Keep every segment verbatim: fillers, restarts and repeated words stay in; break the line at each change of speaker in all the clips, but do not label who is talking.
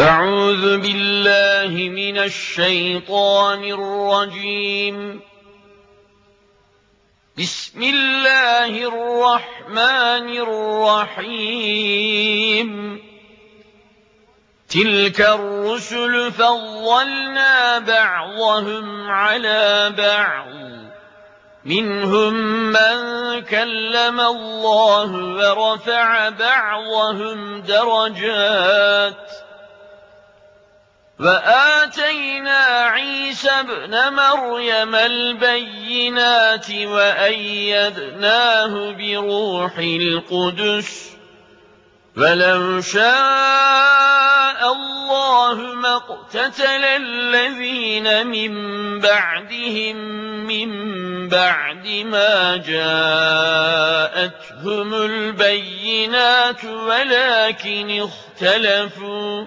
أعوذ بالله من الشيطان الرجيم. بسم الله الرحمن الرحيم. تلك الرسل فضلنا بعضهم على بعض، منهم من كلم الله ورفع بعضهم درجات، وآتينا عيسى ابن مريم البينات وأيدناه بروح القدس، ولو شاء الله ما اقتتل الذين من بعدهم من بعد ما جاءتهم البينات ولكن اختلفوا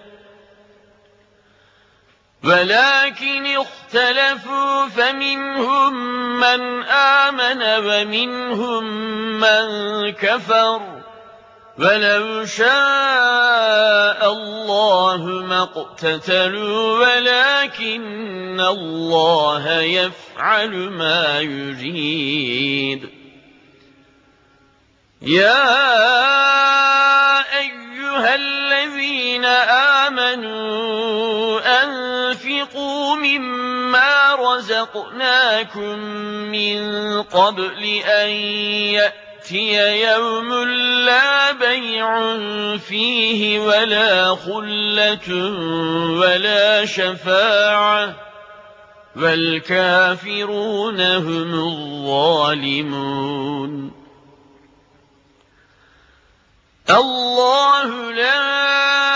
ولكن اختلفوا فمنهم من آمن ومنهم من كفر، ولو شاء الله ما اقتتلوا ولكن الله يفعل ما يريد. يا أيها الذين آمنوا أنفقوا مما رزقناكم من قبل أن يأتي يوم لا بيع فيه ولا خلة ولا شفاعة والكافرون هم الظالمون. الله لا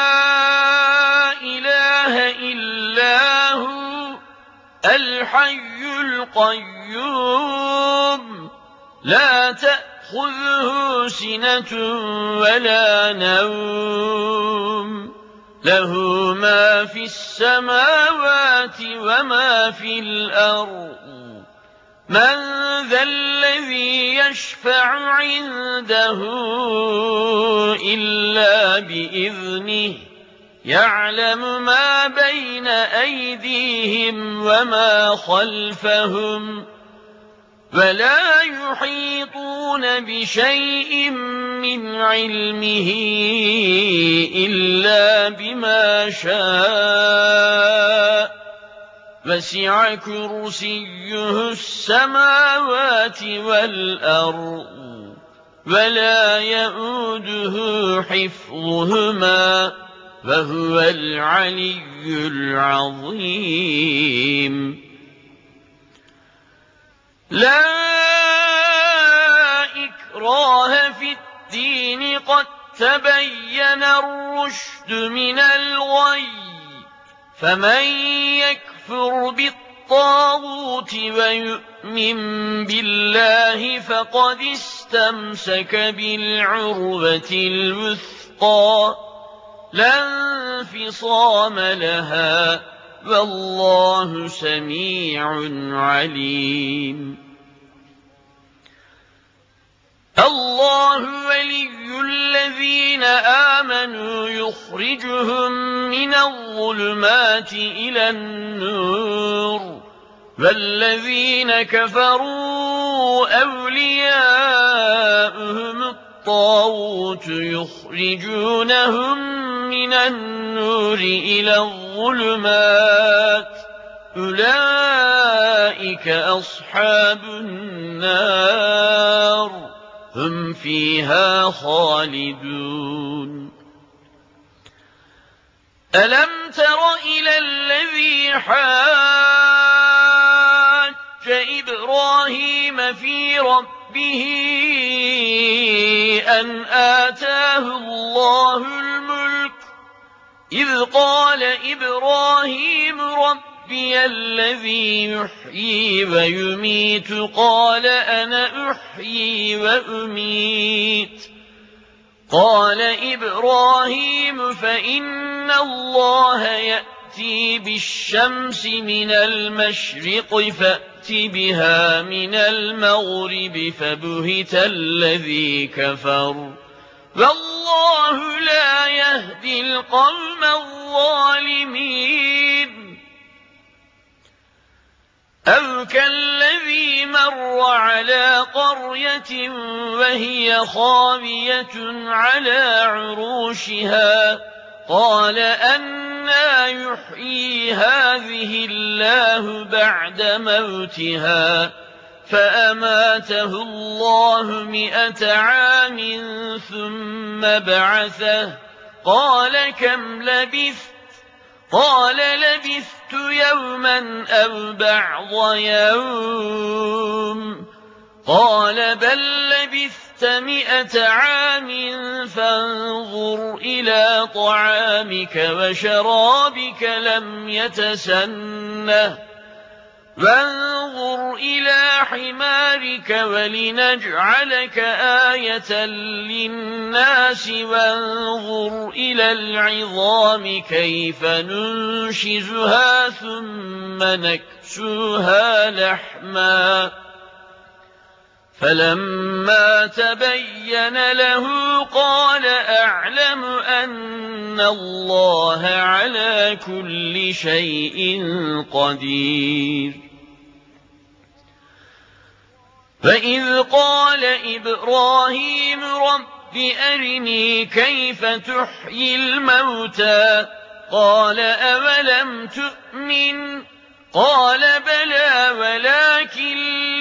إله إلا هو الحي القيوم، لا تأخذه سنة ولا نوم، له ما في السماوات وما في الأرض. من ذا الذي يشفع عنده إلا بإذنه، يعلم ما بين أيديهم وما خلفهم، ولا يحيطون بشيء من علمه إلا بما شاء، وسع كرسيه السماوات والأرض ولا يئوده حفظهما وهو العلي العظيم. لا إكراه في الدين، قد تبين الرشد من الغي، فمن يكفر بالطاغوت ويؤمن بالله فقد استمسك بالعروة الوثقى، لا انفصام لها، والله سميع عليم. الله ولي الذين آمنوا يخرجهم من الظلمات إلى النور، والذين كفروا أولياؤهم الطاغوت يخرجونهم من النور إلى الظلمات، أولئك أصحاب النار هم فيها خالدون. ألم تر إلى الذي حاج إبراهيم في ربه أن آتاه الله الملك، إذ قال إبراهيم ربي الذي يحيي ويميت، قال أنا أحيي وأميت. قال إبراهيم فإن الله يأتي بالشمس من المشرق فأت بها من المغرب، فبهت الذي كفر والله لا يهدي القوم الظالمين. الظالمين أو كالذي مر على قرية وهي خاوية على عروشها قال أنى يحيي هذه الله بعد موتها فأماته الله مئة عام ثم بعثه قال كم لبثت قال لبثت يوما أو بعض يوم قال بل لبثت مئة عام فانظر إلى طعامك وشرابك لم يتسنه وانظر إلى حمارك ولنجعلك آية للناس وانظر إلى العظام كيف ننشزها ثم نكسوها لحما فلما تبين له قال أعلم أن الله على كل شيء قدير فإذ قال إبراهيم رب أرني كيف تحيي الموتى قال أولم تؤمن قال بلى ولكن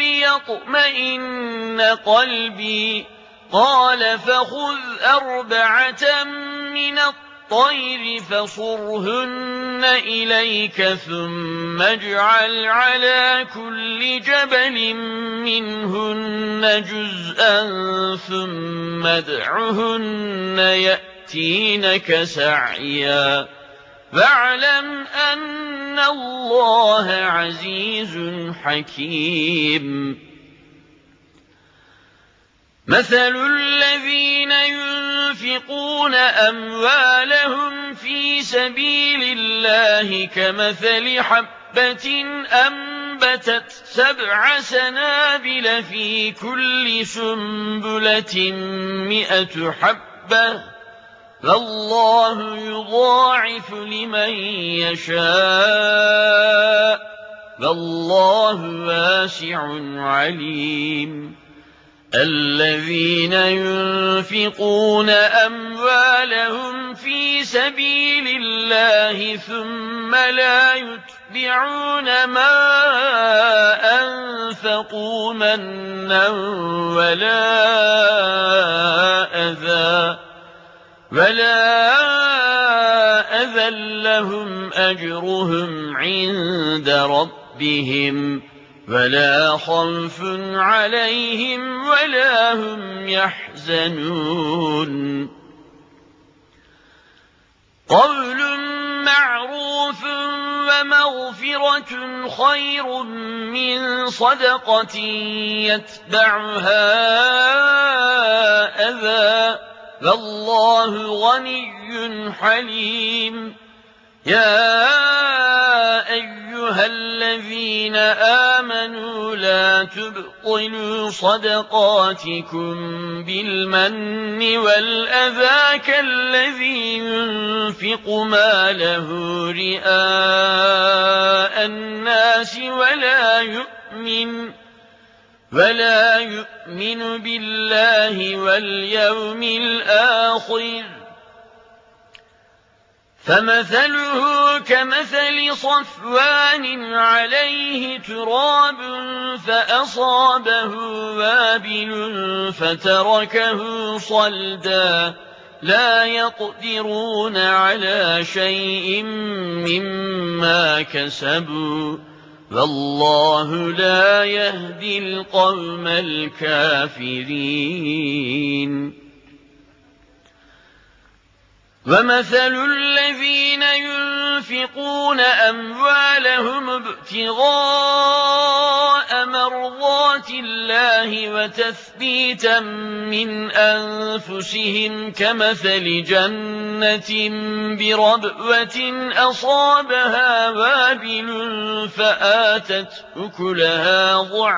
ليطمئن قلبي قال فخذ أربعة من الطير فصرهن إليك ثم اجعل على كل جبل منهن جزءا ثم ادعهن يأتينك سعيا واعلم أن الله عزيز حكيم مثل الذين ينفقون أموالهم في سبيل الله كمثل حبة أنبتت سبع سنابل في كل سنبلة مئة حبة فالله يضاعف لمن يشاء والله واسع عليم الذين ينفقون أموالهم في سبيل الله ثم لا يتبعون ما أنفقوا منا ولا أذى ولا أذى لهم أجرهم عند ربهم ولا خوف عليهم ولا هم يحزنون قول معروف ومغفرة خير من صدقة يتبعها أذى والله غني حليم يا أيها الذين آمنوا لا تبطلوا صدقاتكم بالمن والأذى كالذي ينفق ماله رئاء الناس ولا يؤمن ولا يؤمن بالله واليوم الآخر فمثله كمثل صفوان عليه تراب فأصابه وابل فتركه صلدا لا يقدرون على شيء مما كسبوا والله لا يهدي القوم الكافرين ومثل الذين ينفقون أموالهم ابتغاء مرضات الله وتثبيتا من أنفسهم كمثل جنة بربوة أصابها وابل فآتت أكلها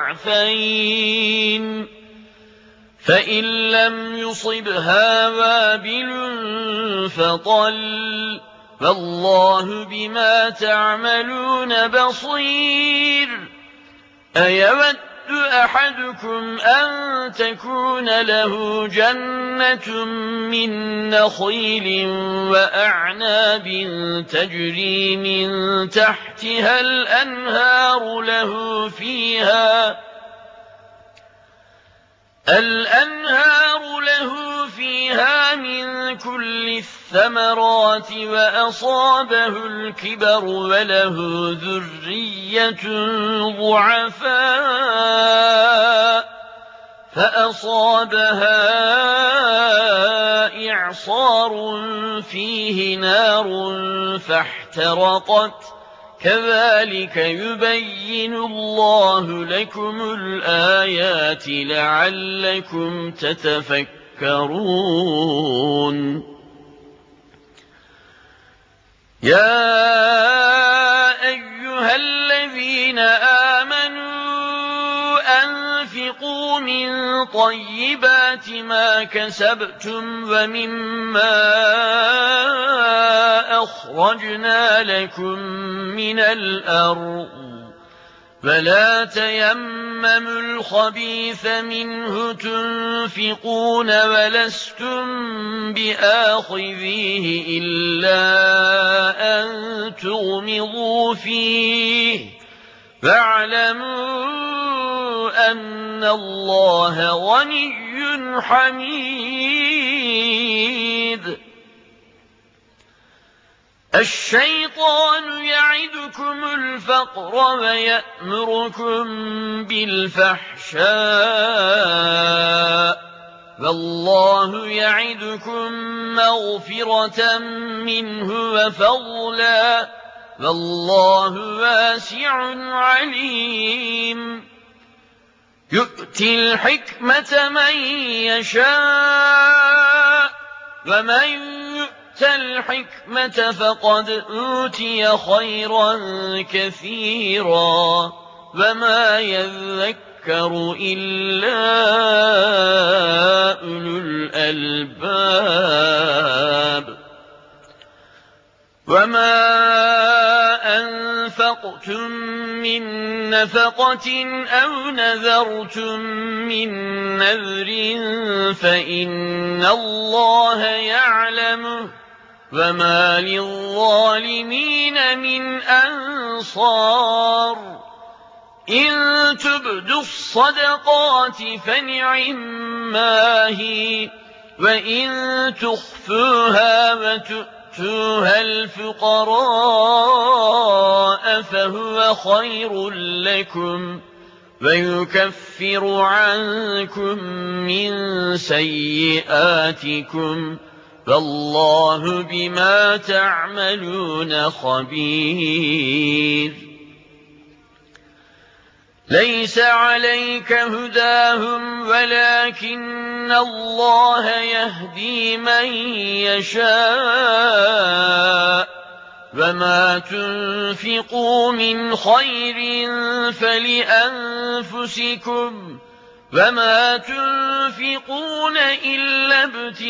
ضعفين فإن لم يصبها وابل فطل فالله بما تعملون بصير. أيود أحدكم أن تكون له جنة من نخيل وأعناب تجري من تحتها الأنهار له فيها الأنهار له فيها من كل الثمرات وأصابه الكبر وله ذرية ضعفاء فأصابها إعصار فيه نار فاحترقت كذلك يبين الله لكم الآيات لعلكم تتفكرون. يا أيها الذين آمنوا أنفقوا من طيبات ما كسبتم ومما أخرجنا لكم من الأرض فلا تيمموا الخبيث منه تنفقون ولستم بآخذيه إلا أن تغمضوا فيه فاعلموا أن الله غني حميد. الشيطان يعدكم الفقر ويأمركم بالفحشاء والله يعدكم مغفرة منه وفضلا والله واسع عليم. يؤتي الحكمة من يشاء ومن يؤتي الحكمة فقد أوتي خيرا كثيرا وما يذكر إلا أولو الألباب. وما أنفقتم من نفقة أو نذرتم من نذر فإن الله يعلمه وما للظالمين من أنصار. إن تبدوا الصدقات فنعما هي وإن تخفوها وتؤتوها الفقراء فهو خير لكم ويكفر عنكم من سيئاتكم فالله بما تعملون خبير. ليس عليك هداهم ولكن الله يهدي من يشاء وما تنفقوا من خير فلأنفسكم وما تنفقون إلا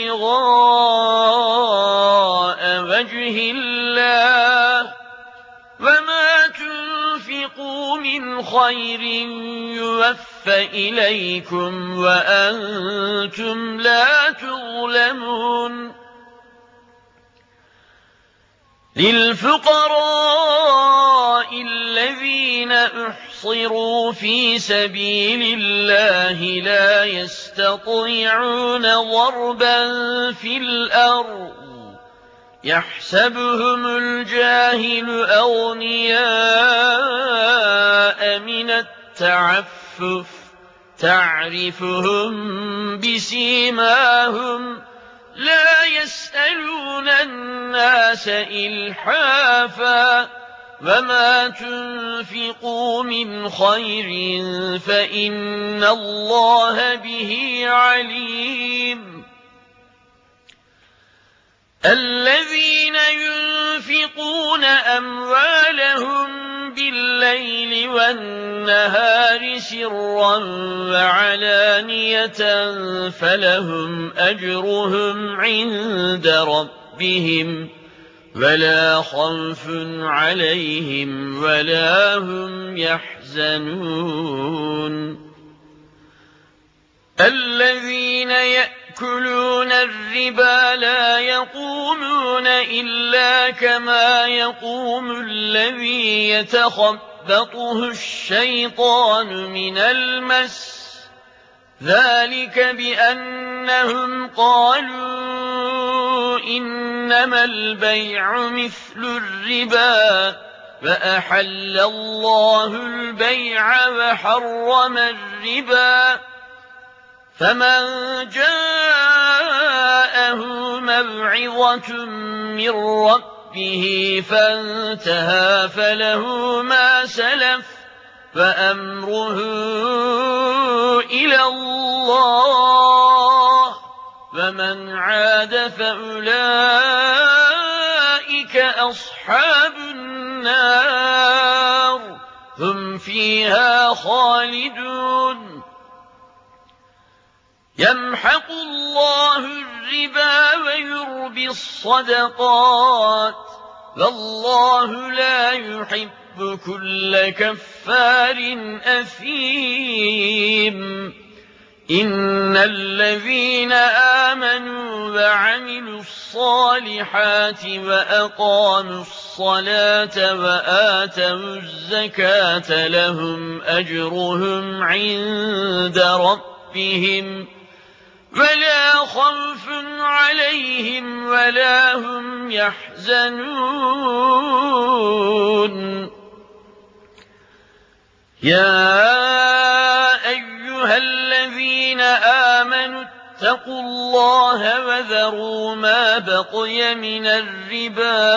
ابتغاء وجه الله وما تنفقوا من خير يوفى إليكم وأنتم لا تظلمون. للفقراء الذين أحصروا في سبيل الله لا يستطيعون ضربا في الأرض يحسبهم الجاهل أغنياء من التعفف تعرفهم بسيماهم لا يسألون الناس إلحافا وما تنفقوا من خير فإن الله به عليم. الذين ينفقون أموالهم بالليل والنهار سرا وعلانية فلهم أجرهم عند ربهم ولا خوف عليهم ولا هم يحزنون الذين يأكلون الربا لا يقومون إلا كما يقوم الذي يتخبطه الشيطان من المس ذلك بأنهم قالوا إنما البيع مثل الربا فأحل الله البيع وحرم الربا فمن جاءه موعظة من ربه فانتهى فله ما سلف فأمره إلى الله ومن عاد فأولئك أصحاب النار هم فيها خالدون يمحق الله الربا ويربي الصدقات والله لا يحب كل كفار أثيم إن الذين آمنوا وعملوا الصالحات وأقاموا الصلاة وآتوا الزكاة لهم أجرهم عند ربهم ولا خوف عليهم ولا هم يحزنون يا أيها الذين آمنوا اتقوا الله وذروا ما بقي من الربا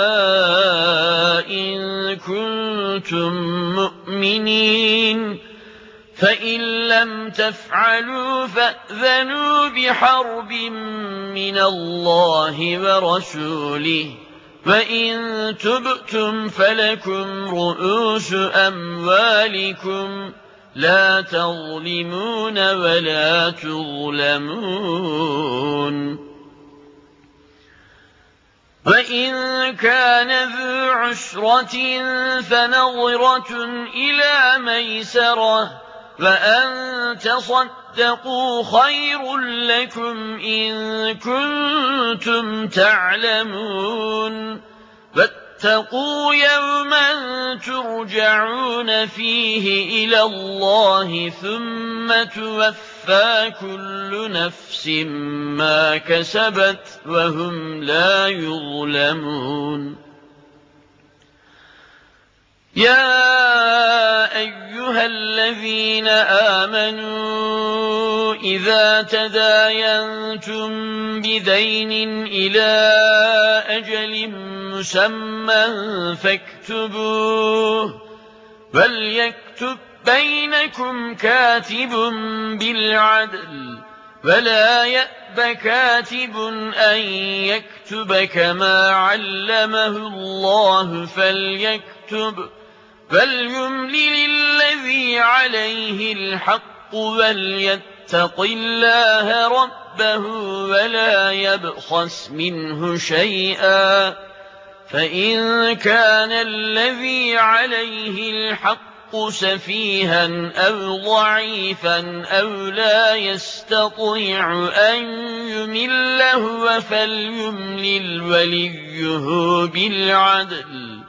إن كنتم مؤمنين فإن لم تفعلوا فأذنوا بحرب من الله ورسوله وإن تبتم فلكم رؤوس أموالكم لا تظلمون ولا تظلمون وإن كان ذو عسرة فنظرة إلى ميسرة وأن تصدقوا خير لكم إن كنتم تعلمون واتقوا يوما ترجعون فيه إلى الله ثم توفى كل نفس ما كسبت وهم لا يظلمون يا أيها الذين آمنوا إذا تداينتم بدين إلى أجل مسمى فاكتبوه وليكتب بينكم كاتب بالعدل ولا يأب كاتب أن يكتب كما علمه الله فليكتب فليملل الذي عليه الحق وليتق الله ربه ولا يبخس منه شيئا فإن كان الذي عليه الحق سفيها أو ضعيفا أو لا يستطيع أن يمل هو فليملل وليه بالعدل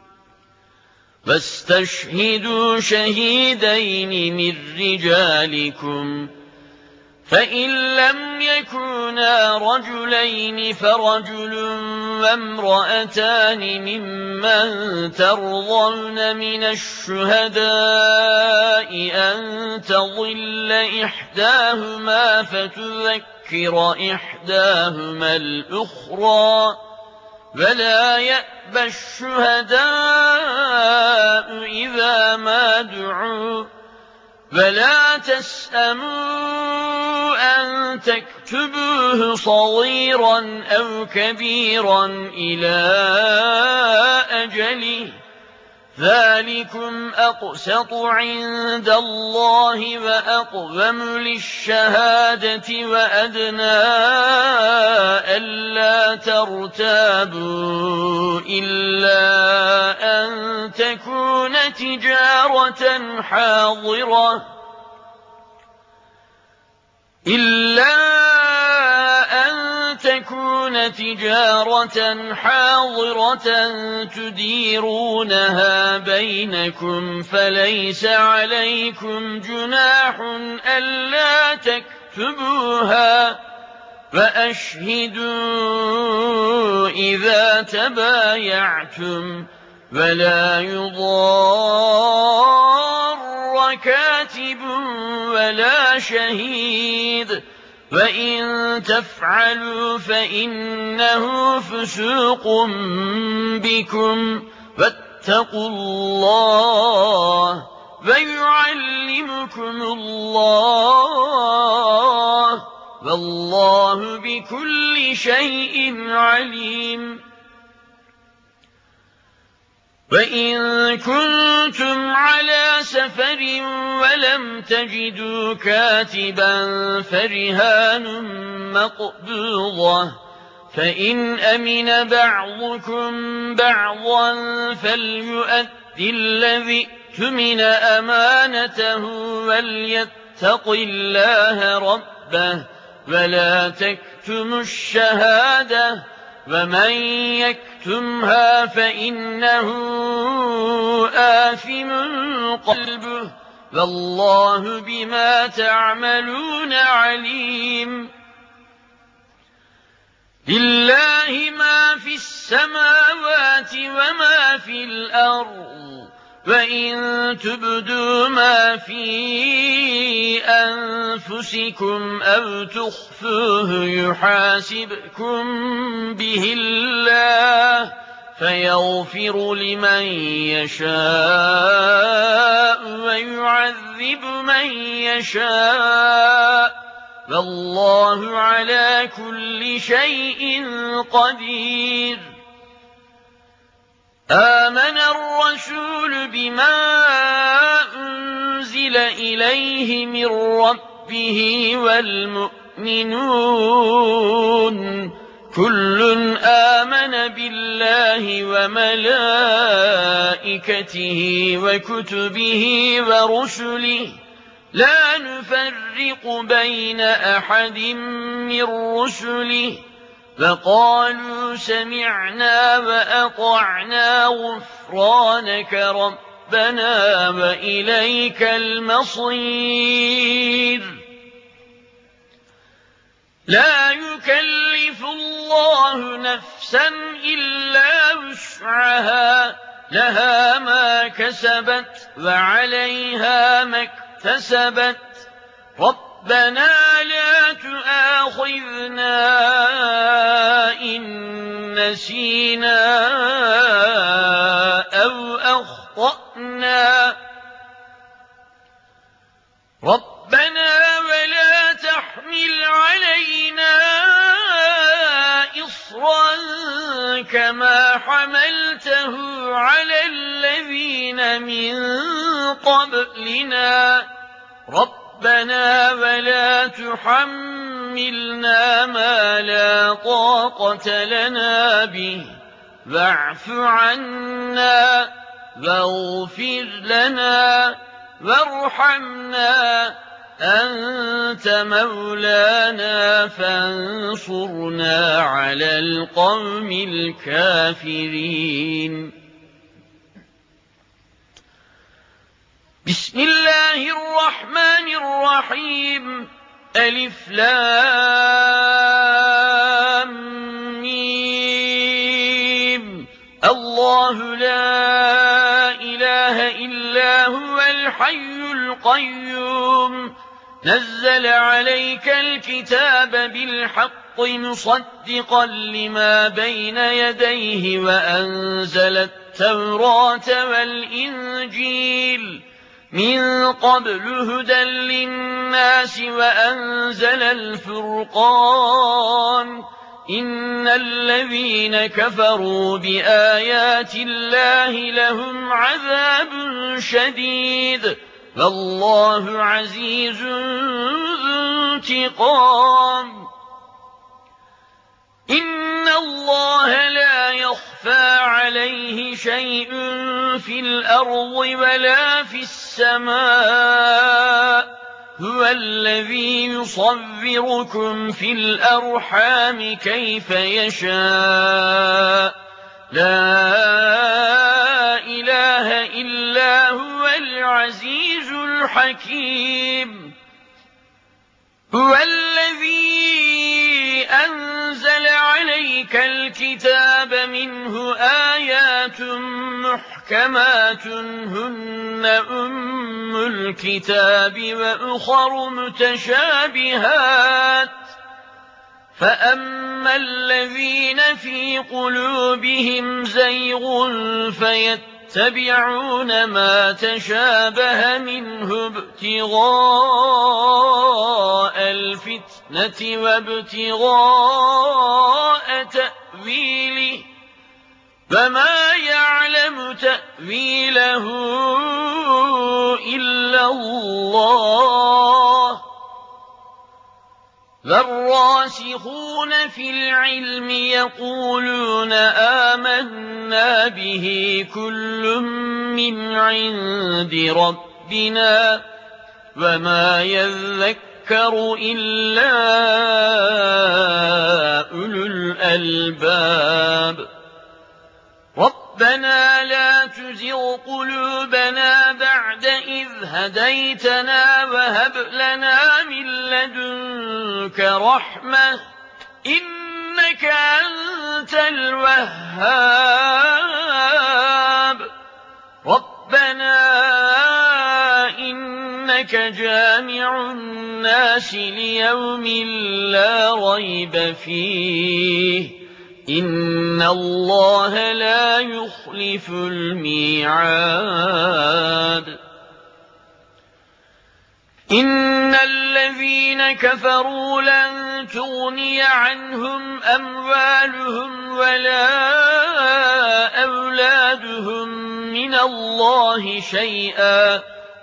فاستشهدوا شهيدين من رجالكم فإن لم يكونا رجلين فرجل وامرأتان ممن ترضون من الشهداء أن تضل إحداهما فتذكر إحداهما الأخرى ولا يأبى الشهداء إذا ما دعوا ولا تسأموا أن تكتبوه صغيرا أو كبيرا إلى أجله ذلكم أقسط عند الله وأقوم للشهادة وأدنى ألا ترتابوا إلا أن تكون تجارة حاضرة إلا أن تكون تجارة حاضرة تديرونها بينكم فليس عليكم جناح ألا تكتبوها وأشهدوا إذا تبايعتم ولا يضار كاتب ولا شهيد وإن تفعلوا فإنه فسوق بكم واتقوا الله ويعلمكم الله والله بكل شيء عليم. وإن كنتم على سفر ولم تجدوا كاتبا فرهان مقبوضة فإن أمن بعضكم بعضا فليؤدي الذي اؤتمن أمانته وليتق الله ربه ولا تكتموا الشهادة ومن يكتمها فإنه آثم قلبه والله بما تعملون عليم. لله ما في السماوات وما في الأرض وإن تبدوا ما في أنفسكم أو تخفوه يحاسبكم به الله فيغفر لمن يشاء ويعذب من يشاء والله على كل شيء قدير. آمن الرسول بما أنزل إليه من ربه والمؤمنون كل آمن بالله وملائكته وكتبه ورسله لا نفرق بين أحد من رسله فقالوا سمعنا وأطعنا غفرانك ربنا وإليك المصير. لا يكلف الله نفسا إلا وسعها لها ما كسبت وعليها ما اكتسبت ربنا لا تؤاخذنا إن نسينا أو أخطأنا ربنا ولا تحمل علينا إصرا كما حملته على الذين من قبلنا ربنا ولا تحملنا ما لا طاقة لنا به واعف عنا واغفر لنا وارحمنا أنت مولانا فانصرنا على القوم الكافرين. بسم الله الرحمن الرحيم. ألف لام ميم. الله لا إله إلا هو الحي القيوم نزل عليك الكتاب بالحق مصدقا لما بين يديه وأنزل التوراة والإنجيل من قبل هدى للناس وأنزل الفرقان إن الذين كفروا بآيات الله لهم عذاب شديد والله عزيز ذو انتقام إن الله لا يخفى عليه شيء في الأرض ولا في السماء هو الذي يصوركم في الأرحام كيف يشاء لا إله إلا هو العزيز الحكيم هو الذي أنزل عليك الكتاب منه آيات محكمات هن أم الكتاب وأخر متشابهات فأما الذين في قلوبهم زيغ فيتبعون ما تشابه منه ابتغاء الفتنة وابتغاء تأويله فما يعلم تأويله إلا الله والراسخون في العلم يقولون آمنا به كل من عند ربنا وما يذكر إلا أولو الألباب ربنا لا تزغ قلوبنا بعد إذ هديتنا وهب لنا من لدنك رحمة إنك أنت الوهاب ربنا إنك جامع الناس ليوم لا ريب فيه إن الله لا يخلف الميعاد إن الذين كفروا لن تغني عنهم أموالهم ولا أولادهم من الله شيئا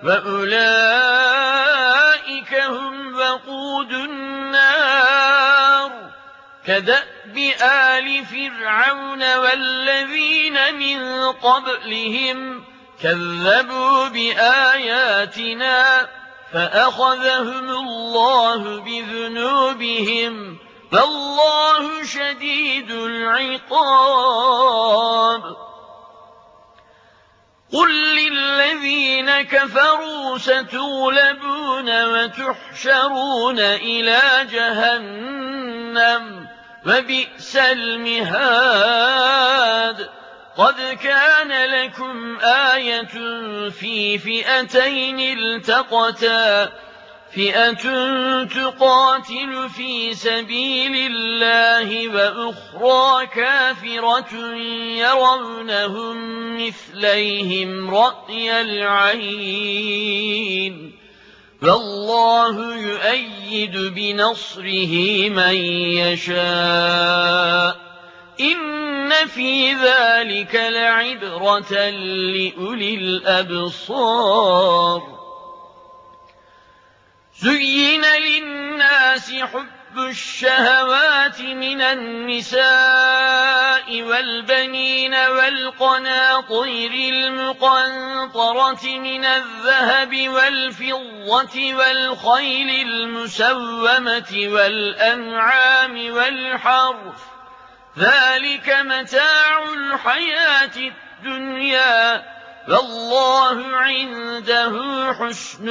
وأولئك هم وقود النار كدأب آل فرعون والذين من قبلهم كذبوا بآياتنا فأخذهم الله بذنوبهم فالله شديد العقاب قل للذين كفروا ستغلبون وتحشرون إلى جهنم وبئس المهاد قد كان لكم آية في فئتين التقتا فئة تقاتل في سبيل الله وأخرى كافرة يرونهم مثليهم رأي العين والله يؤيد بنصره من يشاء إن في ذلك لعبرة لأولي الأبصار زين للناس حب الشهوات من النساء والبنين والقناطير المقنطرة من الذهب والفضة والخيل المسومة والأنعام والحرث ذلك متاع الحياة الدنيا والله عنده حسن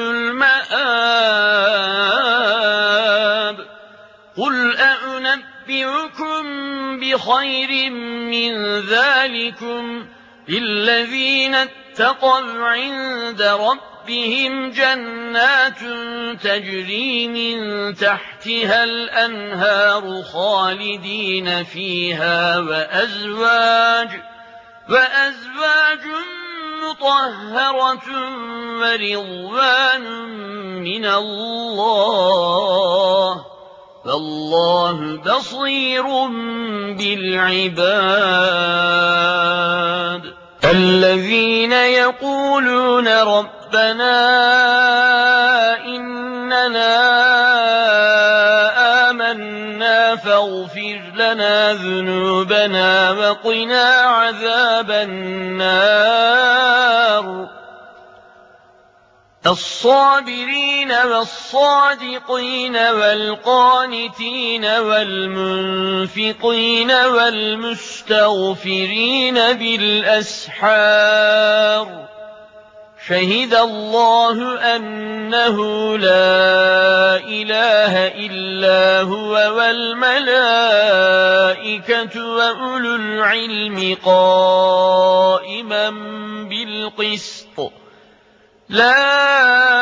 المآب قل أنبئكم بخير من ذلكم للذين اتقوا عند ربهم جنات تجري من تحتها الأنهار خالدين فيها وأزواج وأزواج مطهرة ورضوان من الله فالله بصير بالعباد الذين يقولون ربنا إننا آمنا فاغفر لنا ذنوبنا وقنا عذاب النار الصابرين والصادقين والقانتين والمنفقين والمستغفرين بالأسحار شهد الله أنه لا إله إلا هو والملائكة وأولو العلم قائما بالقسط لا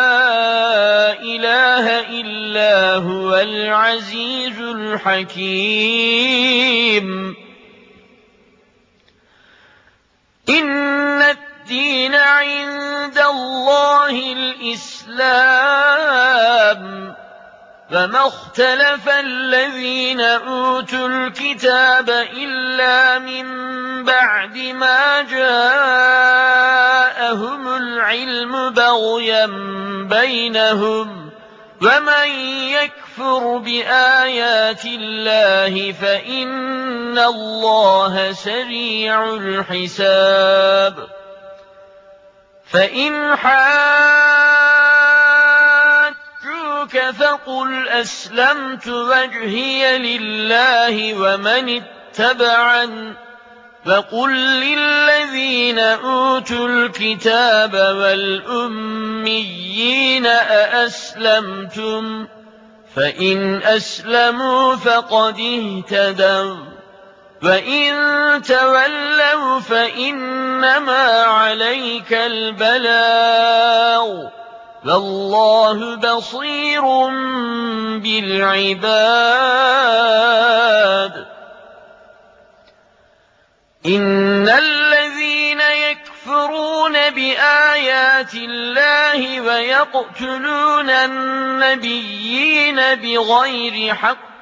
إله إلا هو العزيز الحكيم إن الدين عند الله الإسلام فما اختلف الذين أوتوا الكتاب إلا من بعد ما جاءهم العلم بغيا بينهم ومن يكفر بآيات الله فإن الله سريع الحساب فإن حاجوك فقل أسلمت وجهي لله ومن اتبعن فقل للذين أوتوا الكتاب والأميين أأسلمتم فإن أسلموا فقد اهتدوا وإن تولوا فإنما عليك البلاغ والله بصير بالعباد إن الذين يكفرون بآيات الله ويقتلون النبيين بغير حق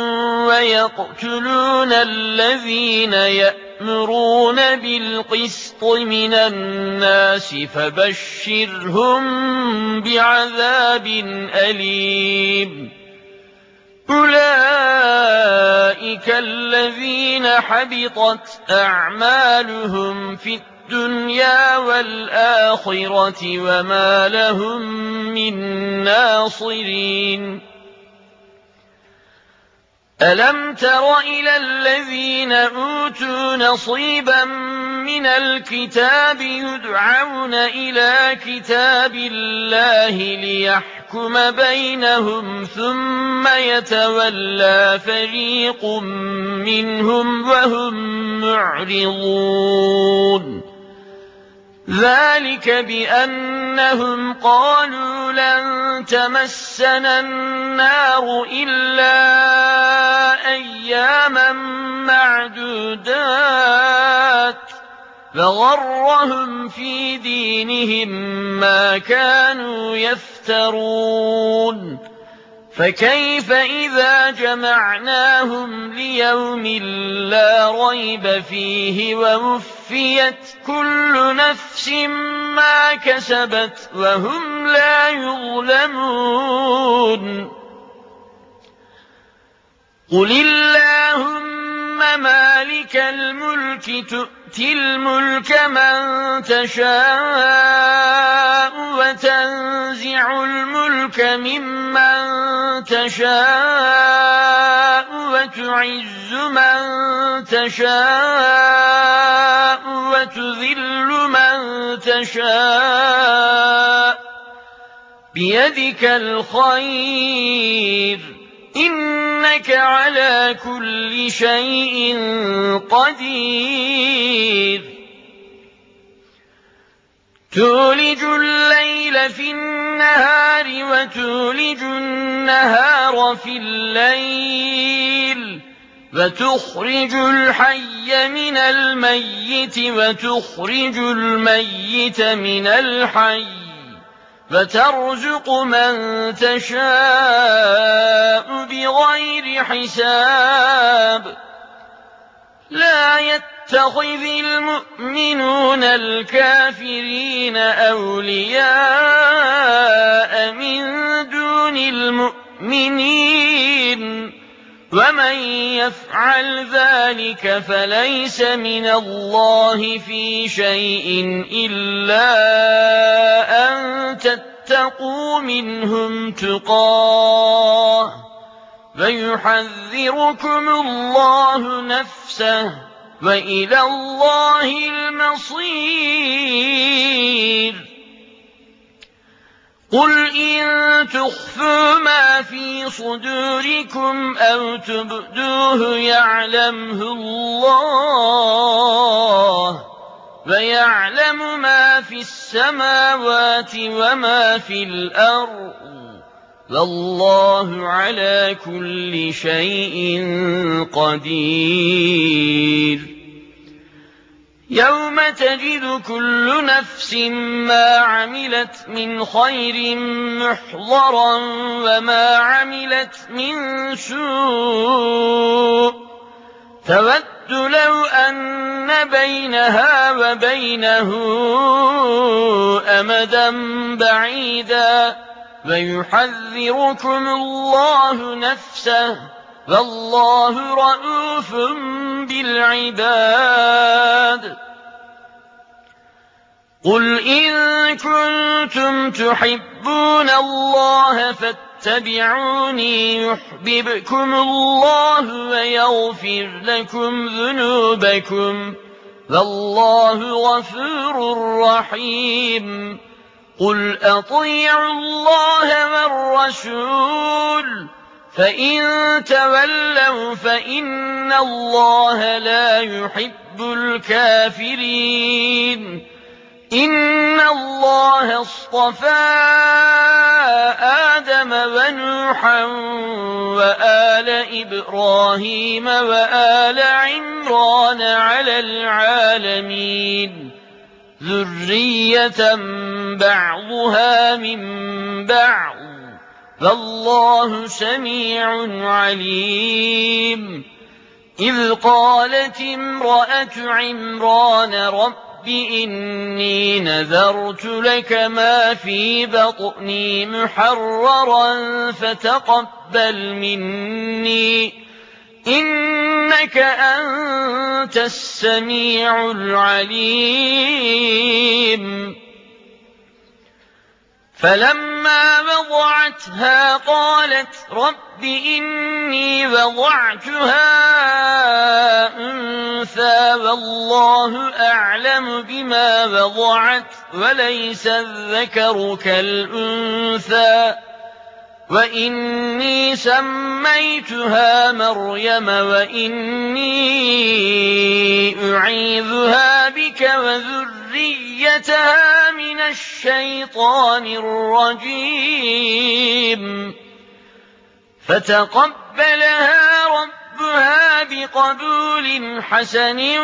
ويقتلون الذين يأمرون بالقسط من الناس فبشرهم بعذاب أليم أولئك الذين حبطت أعمالهم في الدنيا والآخرة وما لهم من ناصرين ألم تر إلى الذين أوتوا نصيبا من الكتاب يدعون إلى كتاب الله ليحكم بينهم ثم يتولى فريق منهم وهم معرضون ذلك بأنهم قالوا لن تمسنا النار إلا أياما معدودات فغرهم في دينهم ما كانوا يفترون فكيف إذا جمعناهم ليوم لا ريب فيه ووفيت كل نفس ما كسبت وهم لا يظلمون قل اللهم مالك الملك تؤتي الملك من تشاء وتنزع الملك ممن تشاء وتعز من تشاء وتذل من تشاء بيدك الخير إنك على كل شيء قدير تولج الليل في النهار وتولج النهار في الليل وتخرج الحي من الميت وتخرج الميت من الحي فترزق من تشاء بغير حساب لا يتخذ المؤمنون الكافرين أولياء من دون المؤمنين ومن يفعل ذلك فليس من الله في شيء إلا أن تتقوا منهم تقاه فيحذركم الله نفسه وإلى الله المصير قل إن تخفوا ما في صدوركم أو تبدوه يعلمه الله ويعلم ما في السماوات وما في الأرض والله على كل شيء قدير يوم تجد كل نفس ما عملت من خير محضرا وما عملت من سوء تود لو أن بينها وبينه أمدا بعيدا ويحذركم الله نفسه والله رءوف بالعباد قل إن كنتم تحبون الله فاتبعوني يحببكم الله ويغفر لكم ذنوبكم والله غفور رحيم قل أطيعوا الله والرسول فإن تولوا فإن الله لا يحب الكافرين إن الله اصطفى آدم ونوحا وآل إبراهيم وآل عمران على العالمين ذرية بعضها من بعض فالله سميع عليم إذ قالت امرأة عمران رب إني نذرت لك ما في بطني محررا فتقبل مني إنك أنت السميع العليم فلما وضعتها قالت رب إني وضعتها أنثى والله أعلم بما وضعت وليس الذكر كالأنثى وإني سميتها مريم وإني أعيذها بك وذريتها من الشيطان الرجيم فتقبلها ربها بقبول حسن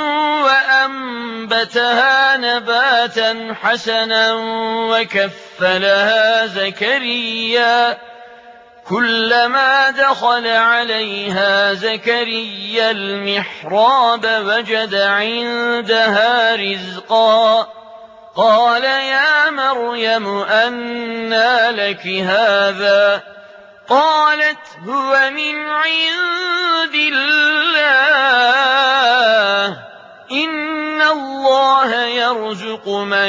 وأنبتها نباتا حسنا وكفلها زكريا كلما دخل عليها زكريا المحراب وجد عندها رزقا قال يا مريم أنى لك هذا قالت هو من عند الله إن الله يرزق من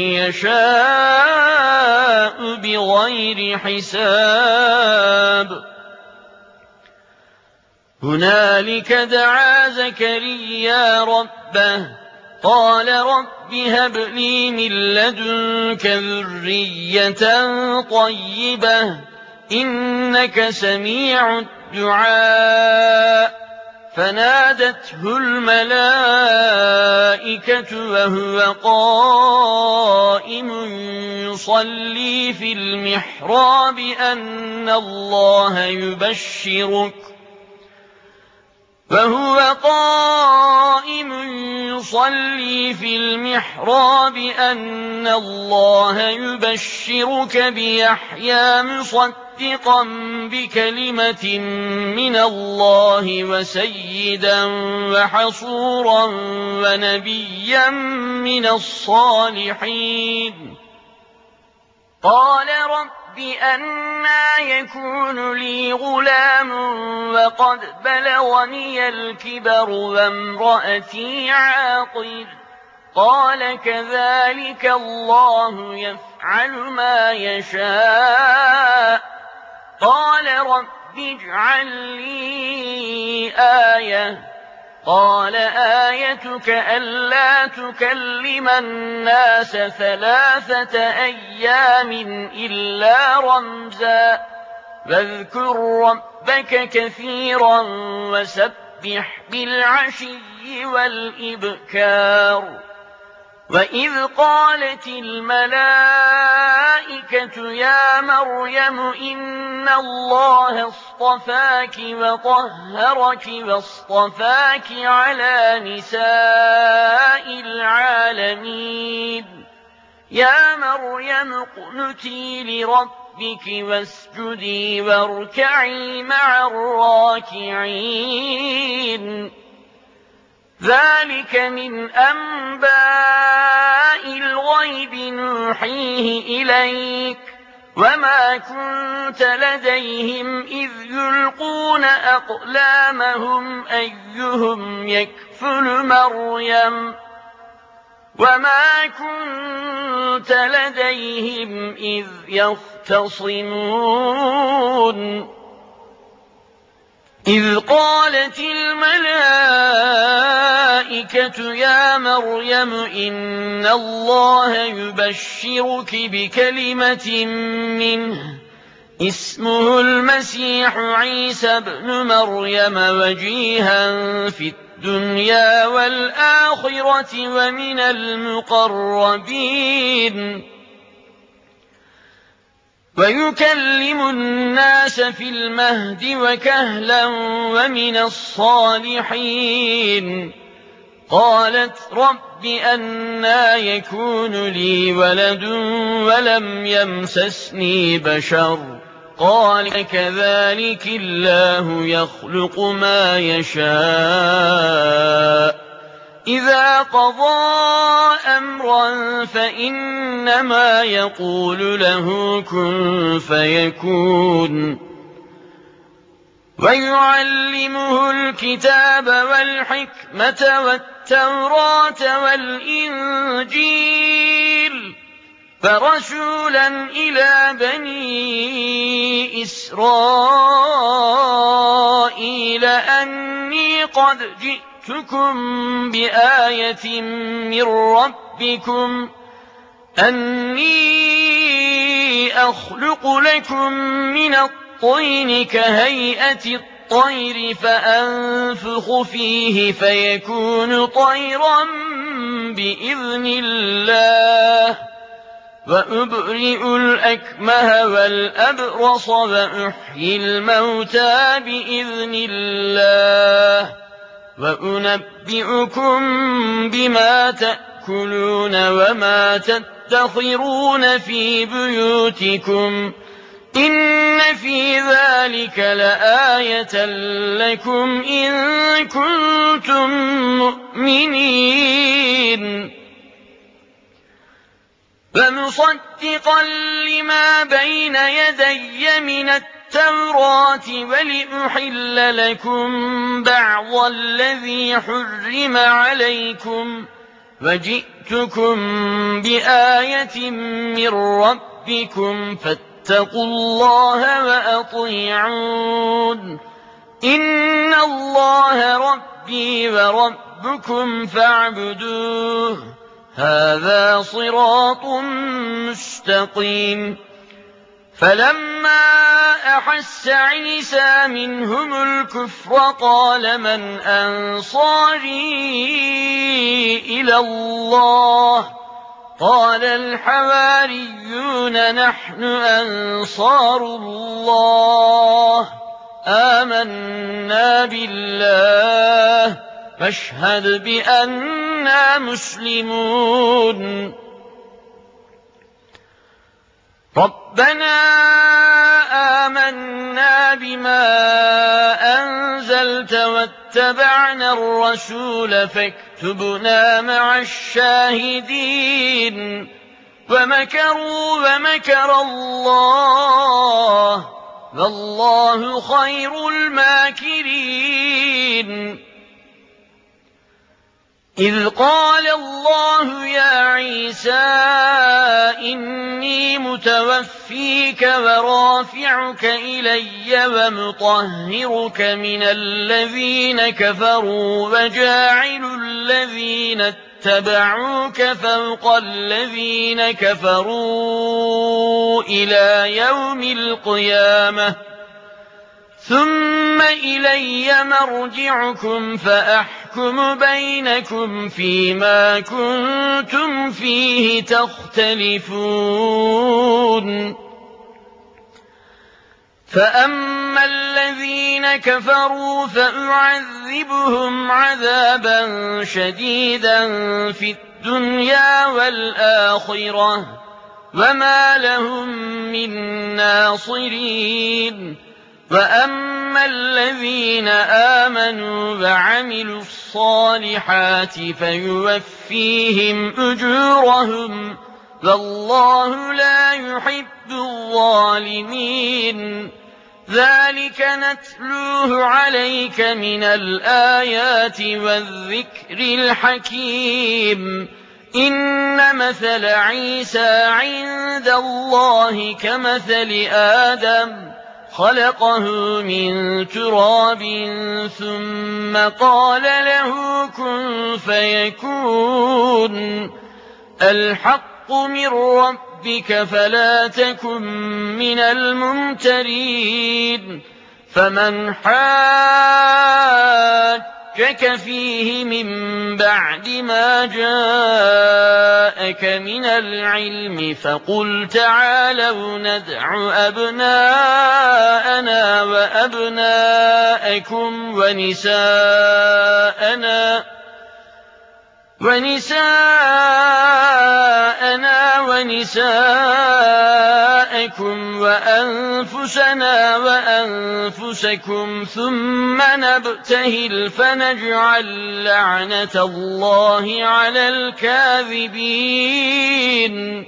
يشاء بغير حساب هنالك دعا زكريا ربه قال رب هب لي من لدنك ذرية طيبة إنك سميع الدعاء فنادته الملائكة وهو قائم يصلي في المحراب أن الله يبشرك فهو قائم يصلي في المحراب أن الله يبشرك بيحيى مصدقا بكلمة من الله وسيدا وحصورا ونبيا من الصالحين. قال رب أنى يكون لي غلام وقد بلغني الكبر وامرأتي عاقر. قال كذلك الله يفعل ما يشاء. قال رب اجعل لي آية. قال آيتك ألا تكلم الناس ثلاثة أيام إلا رمزا واذكر ربك كثيرا وسبح بالعشي والإبكار. وإذ قالت الملائكة يا مريم إن الله اصطفاك وطهرك واصطفاك على نساء العالمين. يا مريم اقنتي لربك واسجدي واركعي مع الراكعين. ذلك من أنباء الغيب نوحيه إليك وما كنت لديهم إذ يلقون أقلامهم أيهم يكفل مريم وما كنت لديهم إذ يختصمون. إذ قالت الملائكة يا مريم إن الله يبشرك بكلمة منه اسمه المسيح عيسى ابن مريم وجيها في الدنيا والآخرة ومن المقربين ويكلم الناس في المهد وكهلا ومن الصالحين. قالت رب أنى يكون لي ولد ولم يمسسني بشر. قال كذلك الله يخلق ما يشاء. إذا قضى أمرا فإنما يقول له كن فيكون. ويعلمه الكتاب والحكمة والتوراة والإنجيل فرسولا إلى بني إسرائيل أني قد جئتكم بآية من ربكم أني أخلق لكم من الطين كهيئة الطير فأنفخ فيه فيكون طيرا بإذن الله وأبرئ الأكمه والأبرص وأحيي الموتى بإذن الله وأنبئكم بما تأكلون وما تدخرون في بيوتكم إن في ذلك لآية لكم إن كنتم مؤمنين. فمصدقا لما بين يدي من التوراة ولأحل لكم بعض الذي حرم عليكم وجئتكم بآية من ربكم فاتقوا الله وأطيعون. إن الله ربي وربكم فاعبدوه هذا صراط مستقيم. فلما أحس عيسى منهم الكفر قال من أنصاري إلى الله قال الحواريون نحن أنصار الله آمنا بالله فاشهد بأننا مسلمون ربنا آمنا بما أنزلت واتبعنا الرسول فاكتبنا مع الشاهدين ومكروا ومكر الله والله خير الماكرين إذ قال الله يا عيسى إني متوفيك ورافعك إلي ومطهرك من الذين كفروا وجاعل الذين اتبعوك فوق الذين كفروا إلى يوم القيامة ثم إلي مرجعكم فأحكم بينكم فيما كنتم فيه تختلفون فأما الذين كفروا فأعذبهم عذابا شديدا في الدنيا والآخرة وما لهم من ناصرين وأما الذين آمنوا وعملوا الصالحات فيوفيهم أجورهم والله لا يحب الظالمين ذلك نتلوه عليك من الآيات والذكر الحكيم إن مثل عيسى عند الله كمثل آدم خلقه من تراب ثم قال له كن فيكون الحق من ربك فلا تكن من الممترين فمن حاجك فيه من بعد ما جاءك من العلم فقل تعالوا ندع أبناءنا وأبناءكم ونساءنا ونساءنا ونساءكم وأنفسنا وأنفسكم ثم نبتهل فنجعل لعنة الله على الكاذبين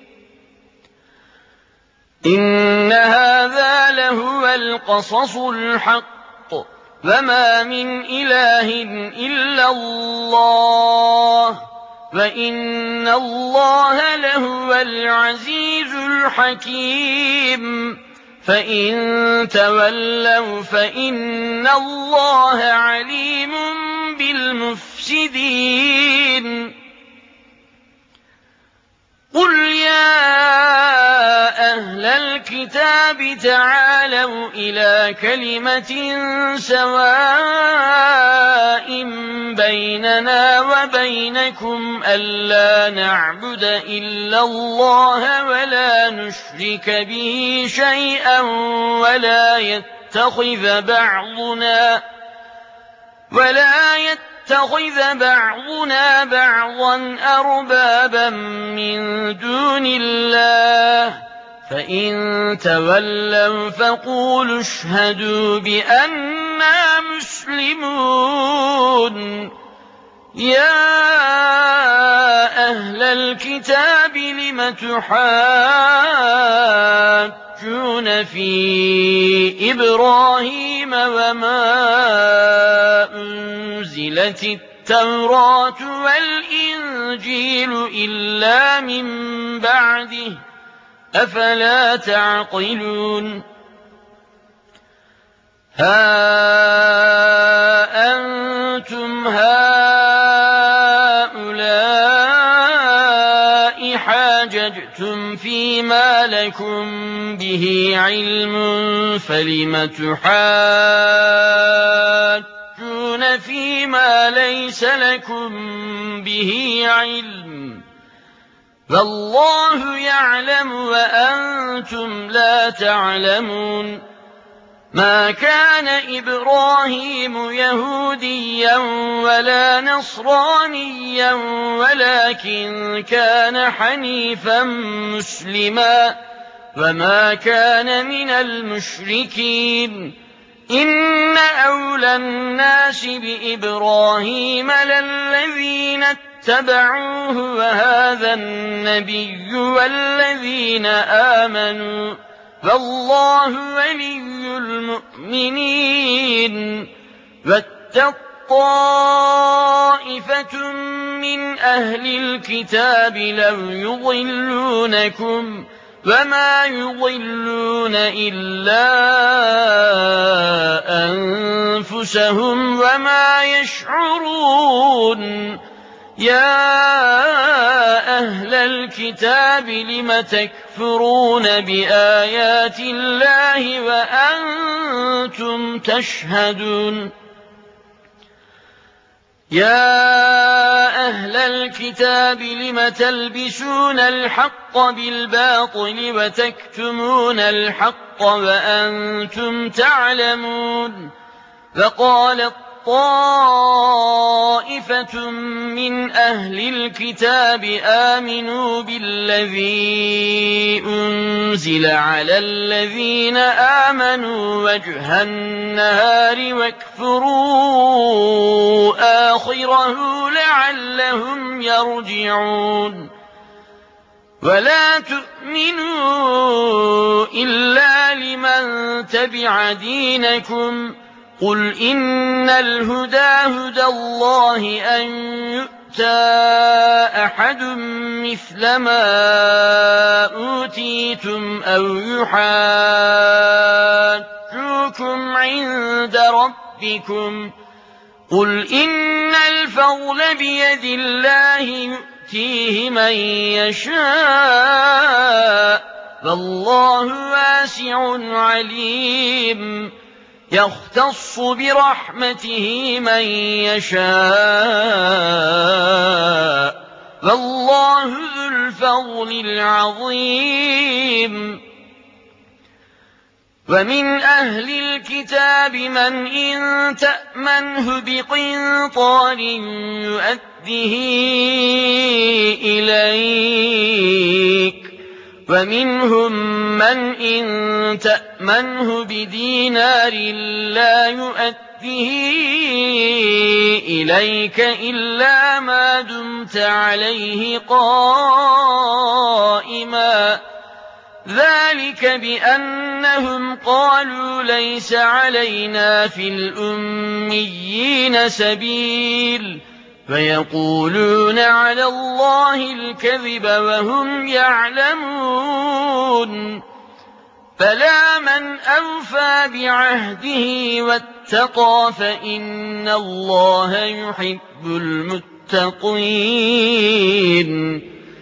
إن هذا لهو القصص الحق وما من إله إلا الله وإن الله لهو العزيز الحكيم فإن تولوا فإن الله عليم بالمفسدين قل يا أهل الكتاب تعالوا إلى كلمة سواء بيننا وبينكم ألا نعبد إلا الله ولا نشرك به شيئا ولا يتخذ بعضنا ولا يتخذ اتخذ بعضنا بعضا أربابا من دون الله فإن تولوا فقولوا اشهدوا بأننا مسلمون يا أهل الكتاب لم تحاجون في إبراهيم وما أنزلت التوراة والإنجيل إلا من بعده أفلا تعقلون ها أنتم هؤلاء حاججتم فيما لكم به علم فلم تحاجون فيما ليس لكم به علم والله يعلم وأنتم لا تعلمون ما كان إبراهيم يهوديا ولا نصرانيا ولكن كان حنيفا مسلما وما كان من المشركين إن أولى الناس بإبراهيم للذين اتبعوه وهذا النبي والذين آمنوا والله ولي المؤمنين واتق طائفة من أهل الكتاب لو يضلونكم وما يضلون إلا أنفسهم وما يشعرون يا أهل الكتاب لم تكفرون بآيات الله وأنتم تشهدون يا أهل الكتاب لم تلبسون الحق بالباطل وتكتمون الحق وأنتم تعلمون وقالت طائفة من أهل الكتاب آمنوا بالذي أنزل على الذين آمنوا وجه النهار واكفروا آخره لعلهم يرجعون ولا تؤمنوا إلا لمن تبع دينكم قل إن الهدى هدى الله أن يؤتى أحد مثل ما أوتيتم أو يحاجوكم عند ربكم قل إن الفضل بيد الله يؤتيه من يشاء والله واسع عليم يختص برحمته من يشاء والله ذو الفضل العظيم ومن أهل الكتاب من إن تأمنه بقنطار يؤده إليك ومنهم من إن تأمنه بدينار لا يؤده إليك إلا ما دمت عليه قائما ذلك بأنهم قالوا ليس علينا في الأميين سبيل فيقولون على الله الكذب وهم يعلمون فلا من أوفى بعهده واتقى فإن الله يحب المتقين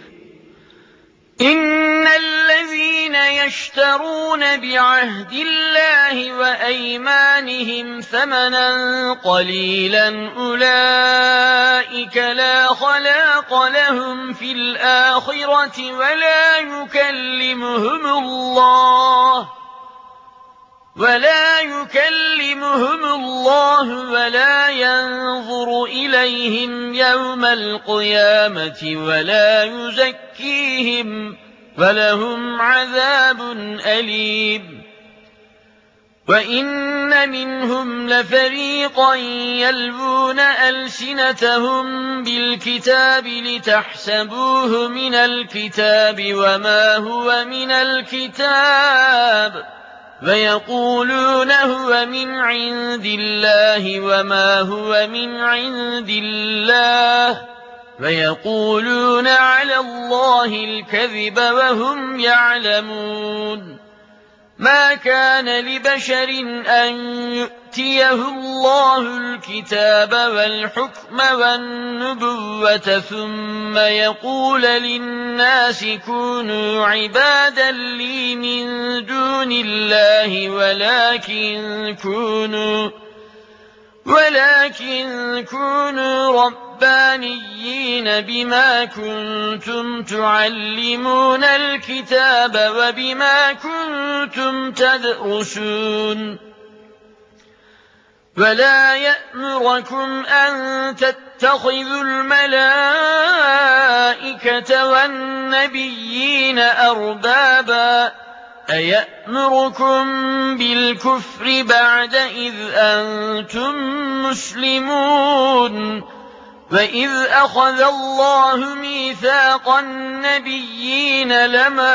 إن الذين يشترون بعهد الله وأيمانهم ثمنا قليلا أولئك لا خلاق لهم في الآخرة ولا يكلمهم الله ولا يكلمهم الله ولا ينظر إليهم يوم القيامة ولا يزكيهم ولهم عذاب أليم وإن منهم لفريقا يلوون ألسنتهم بالكتاب لتحسبوه من الكتاب وما هو من الكتاب ويقولون هو من عند الله وما هو من عند الله ويقولون على الله الكذب وهم يعلمون ما كان لبشر أن يؤتيه الله الكتاب والحكم والنبوة ثم يقول للناس كونوا عبادا لي من دون الله ولكن كونوا ولكن كونوا ربانيين بما كنتم تعلمون الكتاب وبما كنتم تدرسون ولا يأمركم أن تتخذوا الملائكة والنبيين أربابا أيأمركم بالكفر بعد إذ أنتم مسلمون وإذ أخذ الله ميثاق النبيين لما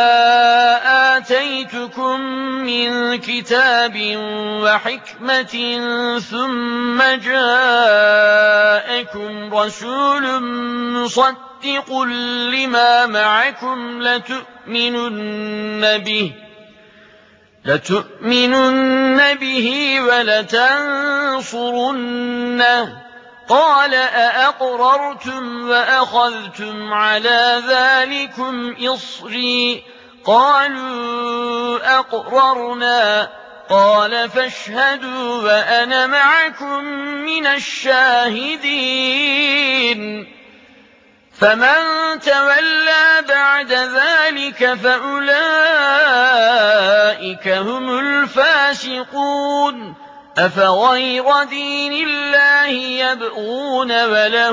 آتيتكم من كتاب وحكمة ثم جاءكم رسول مصدق لما معكم لتؤمنن به لتؤمنن به ولتنصرنه قال أأقررتم وأخذتم على ذلكم إصري قالوا أقررنا قال فاشهدوا وأنا معكم من الشاهدين فمن تولى بعد ذلك فأولئك هم الفاسقون أفغير دين الله يبغون وله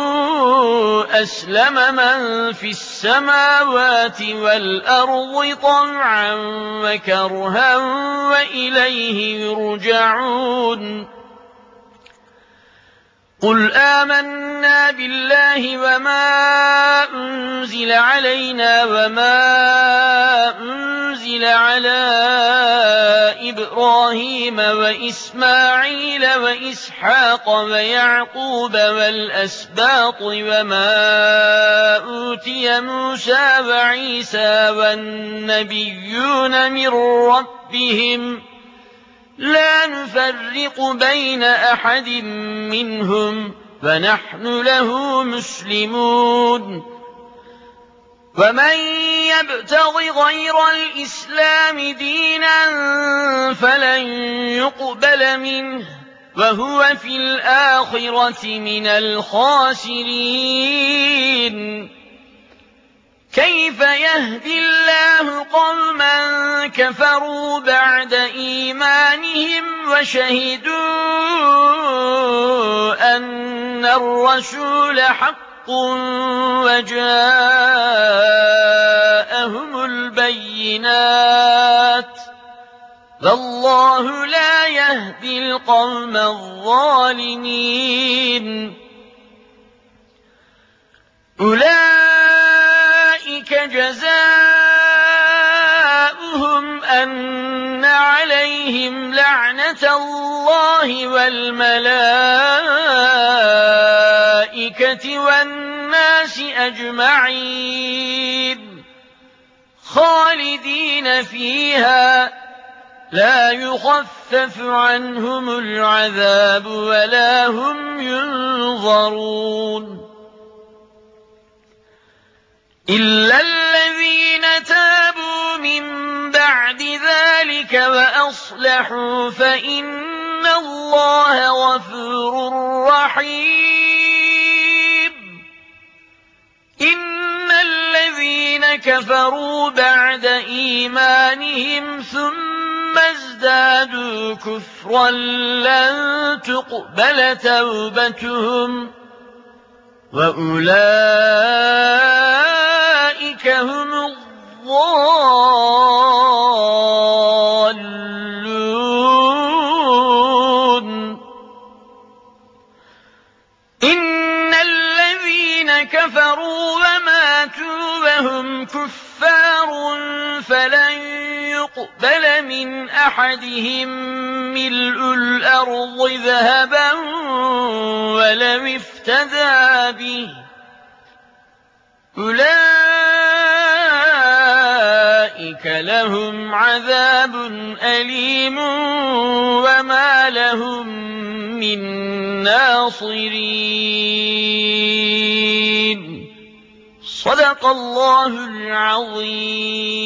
أسلم من في السماوات والأرض طمعا وكرها وإليه يرجعون قل آمنا بالله وما أنزل علينا وما أنزل على إبراهيم وإسماعيل وإسحاق ويعقوب والأسباط وما أوتي موسى وعيسى والنبيون من ربهم لا نفرق بين أحد منهم ونحن له مسلمون ومن يبتغ غير الإسلام دينا فلن يقبل منه وهو في الآخرة من الخاسرين كيف يهدي الله قوما كفروا بعد إيمانهم وشهدوا أن الرسول حق وجاءهم البينات والله لا يهدي القوم الظالمين أولئك جزاؤهم أن عليهم لعنة الله والملائكة والناس أجمعين خالدين فيها لا يخفف عنهم العذاب ولا هم ينظرون إلا الذين تابوا من بعد ذلك وأصلحوا فإن الله غفور رحيم إن الذين كفروا بعد إيمانهم ثم ازدادوا كفرا لن تقبل توبتهم وأولئك هم الضالون إن الذين كفروا وماتوا وهم كفار فلن يقبل من أحدهم ملء الأرض ذهبا ولو افتدى به أولئك لهم عذاب أليم وما لهم من ناصرين صدق الله العظيم.